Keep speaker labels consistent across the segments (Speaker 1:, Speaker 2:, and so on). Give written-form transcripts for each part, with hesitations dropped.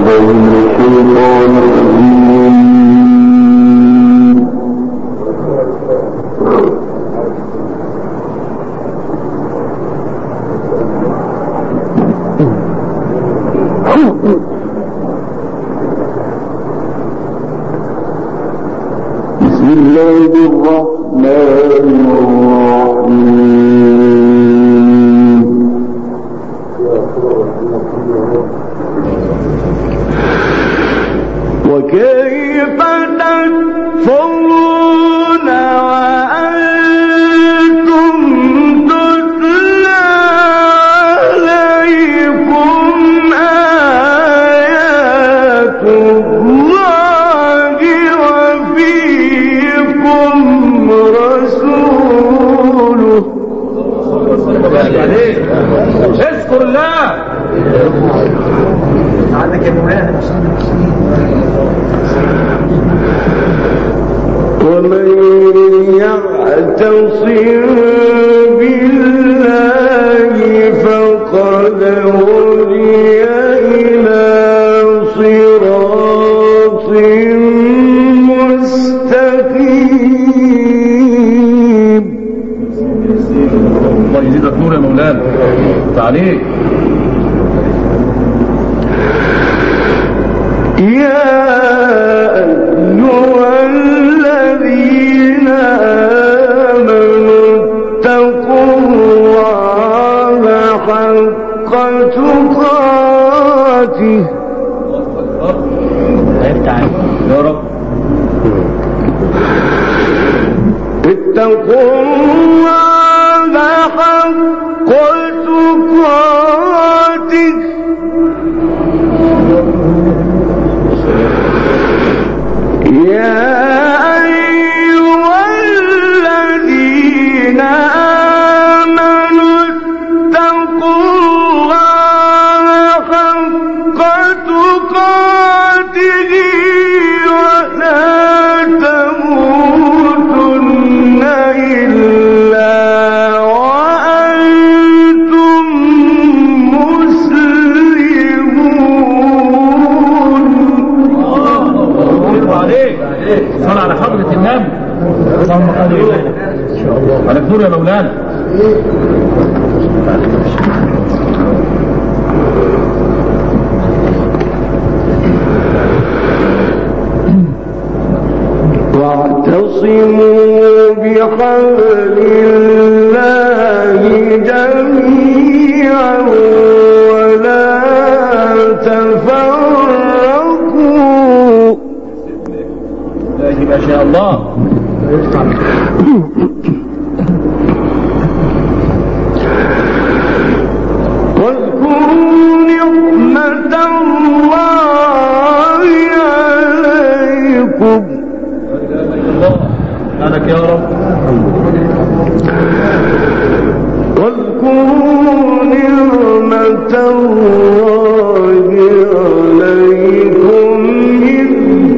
Speaker 1: وكيف تكفرون وأنتم تتلى عليكم آيات الله وفيكم رسوله.
Speaker 2: اذكر الله عندك يا مولانا.
Speaker 1: ومن يعتصم بالله فقد هدي إلى صراط مستقيم.
Speaker 2: الله يزيدك نور يا مولانا. تعليق
Speaker 1: يا أيها الذين آمنوا اتقوا الله حق تقاته.
Speaker 2: يا رب
Speaker 1: اتقوا الله حق تقاته يا أيها الذين آمنوا اتقوا الله حق تقاته ولا تموتن إلا وأنتم مسلمون.
Speaker 2: صل على حضرة النبي. اللهم صل على النور يا مولانا.
Speaker 1: واعتصموا بحبل الله جميعا ولا تفرقوا.
Speaker 2: ما شاء الله.
Speaker 1: واذكروا نعمة الله عليكم.
Speaker 2: أنك يا رب.
Speaker 1: واذكروا نعمة الله عليكم إذ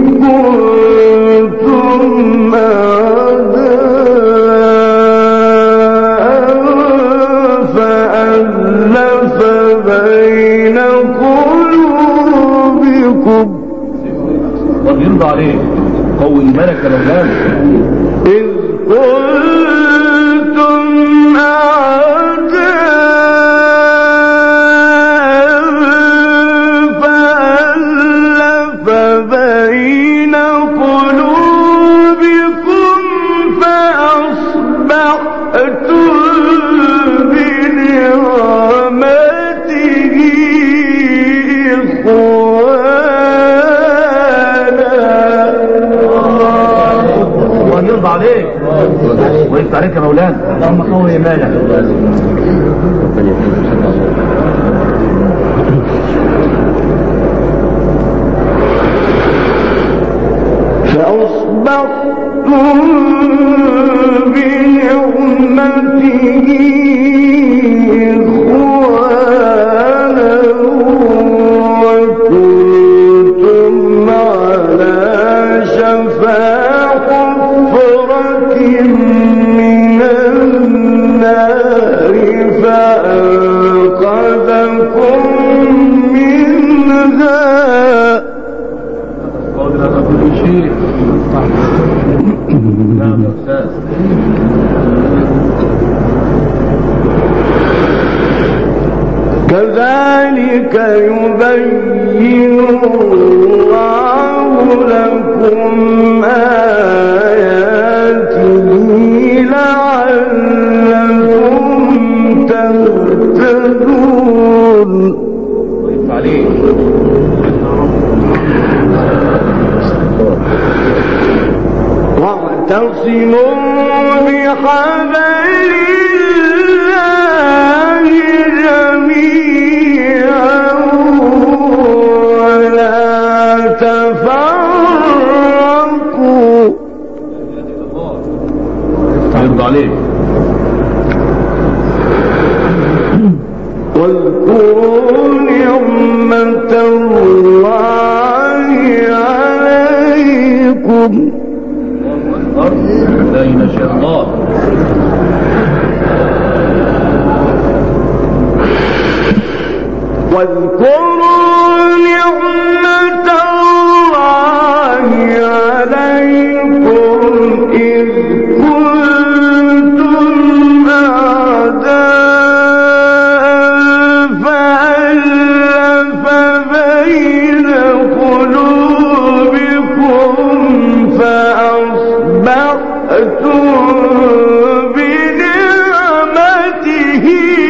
Speaker 1: كنتم أعداء فألف بين قلوبكم.
Speaker 2: الله يرضى عليك. قوي إيمانك يا مولانا.
Speaker 1: إذ كنتم أعداء فألف بين قلوبكم فأصبحتم بنعمته إخوانا.
Speaker 2: الله يرضى عليك ويفتح عليك يا مولانا. اللهم قوي إيمانك.
Speaker 1: فأصبحتم بنعمته إخوانا وكنتم على شفا حفرة من النار فأنقذكم منها
Speaker 2: شيء. نعم يا أستاذ.
Speaker 1: كذلك يبين الله لكم آياته لعلكم تهتدون. واعتصموا بحبل الله جميعا ولا تفرقوا.
Speaker 2: يرضى عليك.
Speaker 1: واذكروا نعمة الله عليكم.
Speaker 2: لا ينشاء الله.
Speaker 1: واذكروا نعمة الله عليكم إذ كنتم أعداء فألف بين قلوبكم فأصبحتم بنعمته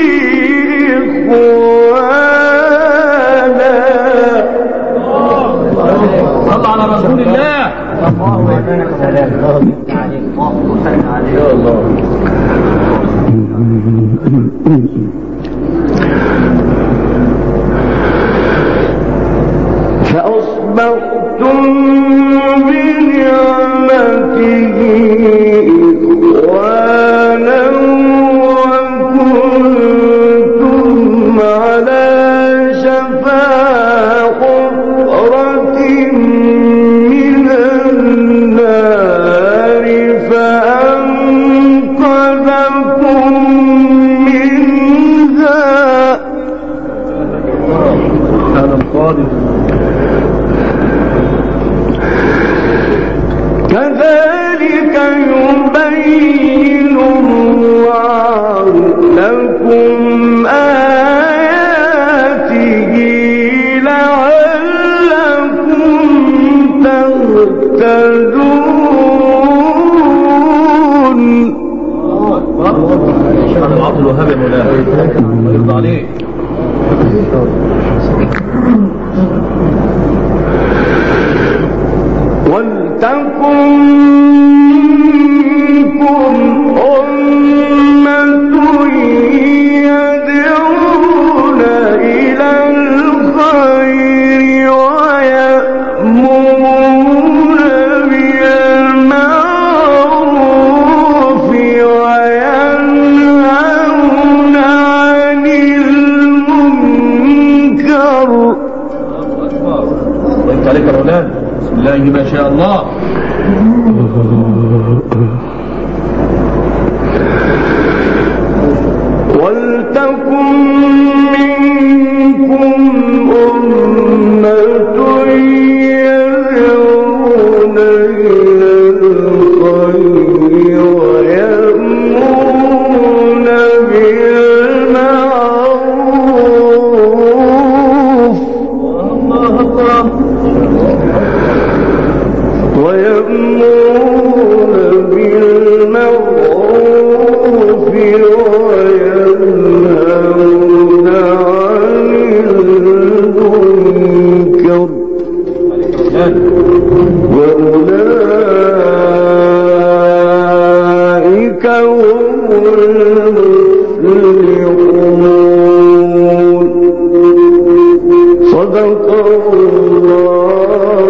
Speaker 1: إخوانا.
Speaker 2: صل على رسول الله. يا الله.
Speaker 1: فأصبحتم بنعمته إخوانا وكنتم على شفا حفرة من النار فأنقذكم منها.
Speaker 2: هذا القادم.
Speaker 1: كذلك يبين الله لكم آياته لعلكم تهتدون.
Speaker 2: الشيخ عبد الوهاب يا مولانا يرضى عليك.
Speaker 1: ولتكن منكم أمة يدعون إلى الخير ويأمرون بالمعروف وينهون عن المنكر.
Speaker 2: وانت عليك يا مولانا. بسم الله ما شاء الله.
Speaker 1: ولتكن منكم أمة يدعون إلى الخير ويأمرون بالمعروف ويأمرون بالمعروف وينهون عن المنكر وأولئك هم المفلحون. صدق الله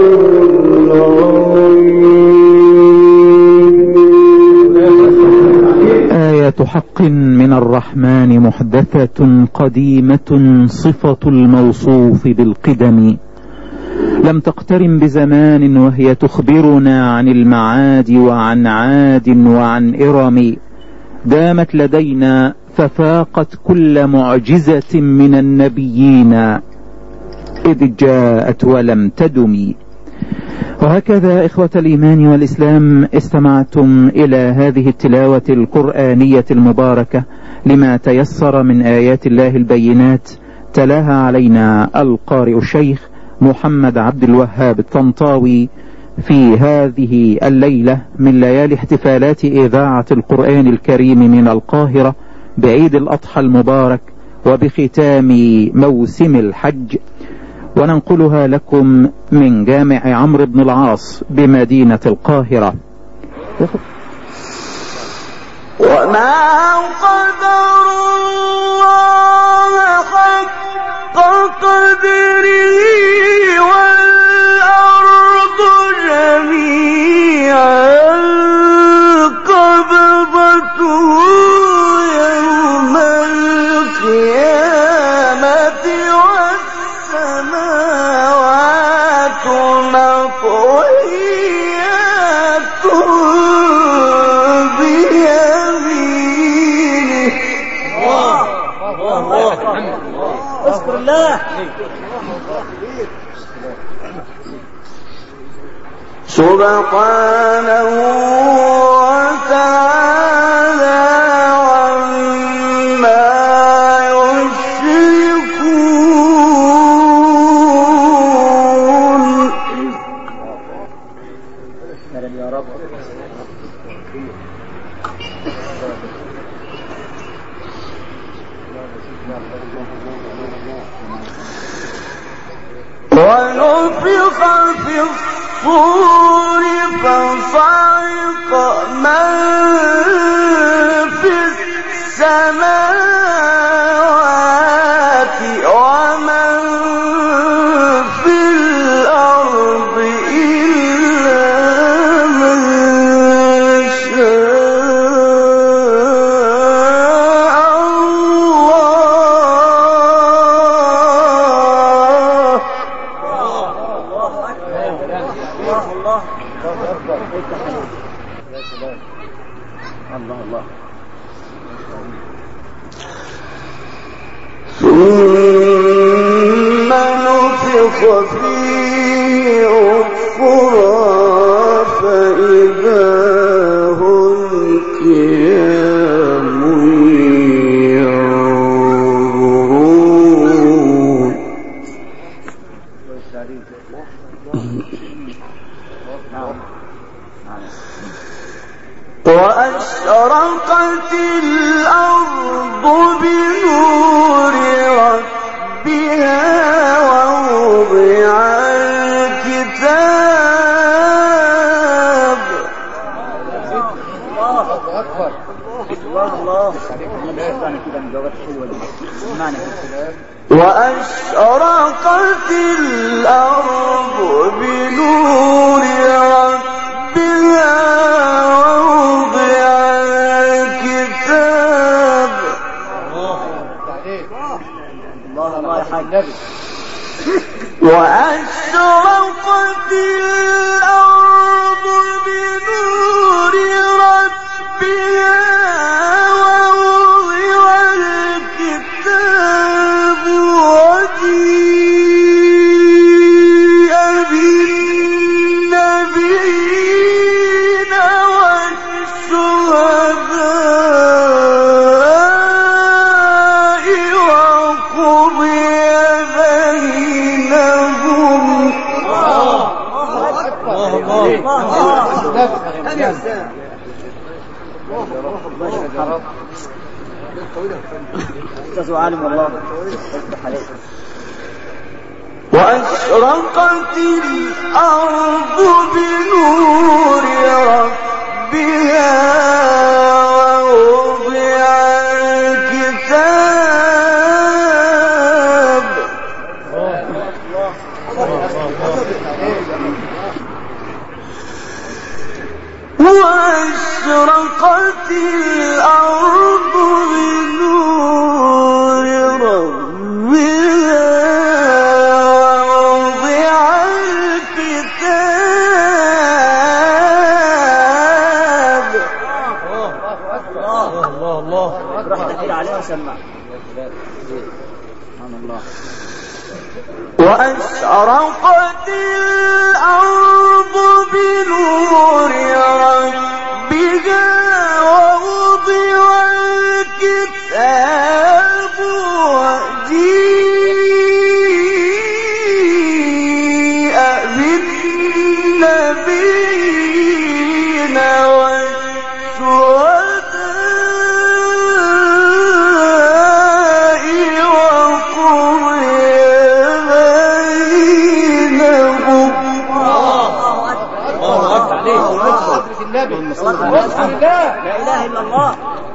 Speaker 1: العظيم.
Speaker 3: آية حق من الرحمن محدثة قديمة صفة الموصوف بالقدم، لم تقترن بزمان وهي تخبرنا عن المعاد وعن عاد وعن إرم، دامت لدينا ففاقت كل معجزة من النبيين إذ جاءت ولم تدم. وهكذا إخوة الإيمان والإسلام استمعتم إلى هذه التلاوة القرآنية المباركة لما تيسر من آيات الله البينات، تلاها علينا القارئ الشيخ محمد عبد الوهاب الطنطاوي في هذه الليلة من ليالي احتفالات إذاعة القرآن الكريم من القاهرة بعيد الأضحى المبارك وبختام موسم الحج، وننقلها لكم من جامع عمرو بن العاص بمدينة القاهرة.
Speaker 1: وما قدر الله حق قدره والأرض جميعا قبضته يوم القيامة والسماوات مطويات بيمينه. اذكر الله سبحانه وتعالى عما يشركون.
Speaker 2: يا رب
Speaker 1: ونفخ في الصور فصعق من في السماوات ومن في الأرض إلا من شاء
Speaker 2: الله.
Speaker 1: ثم نفخ فيه أخرى فإذا هم قيام ينظرون. وأشرقت الأرض بنور ربها ووضع الكتاب. وأشرقت الأرض بنور ربها ووضع الكتاب. وأشرقت الأرض بنور ربها ووضع الكتاب وجيء بالنبيين والشهداء وقضي بينهم. وأشرقت الأرض بنور ربها ووضع الكتاب. وأشرقت الأرض بنور ربها ووضع الكتاب.
Speaker 2: الله عليه وسلم.
Speaker 1: وأشرقت الأرض بنور ربها ووضع الكتاب وجيء بالنبيين والشهداء
Speaker 4: لا إله إلا الله.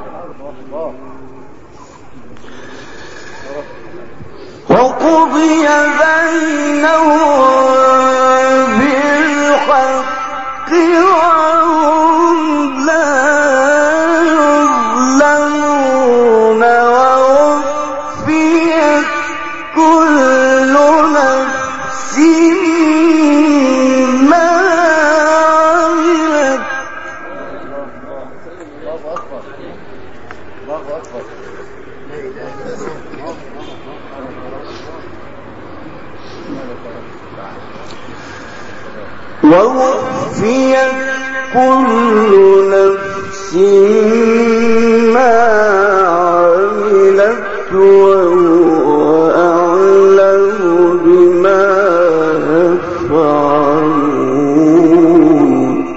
Speaker 1: وقضي بينهم بالحق وهم لا يظلمون ووفيت كل نفس ما عملت ووفيت كل نفس ما عملت وهو أعلم بما يفعلون.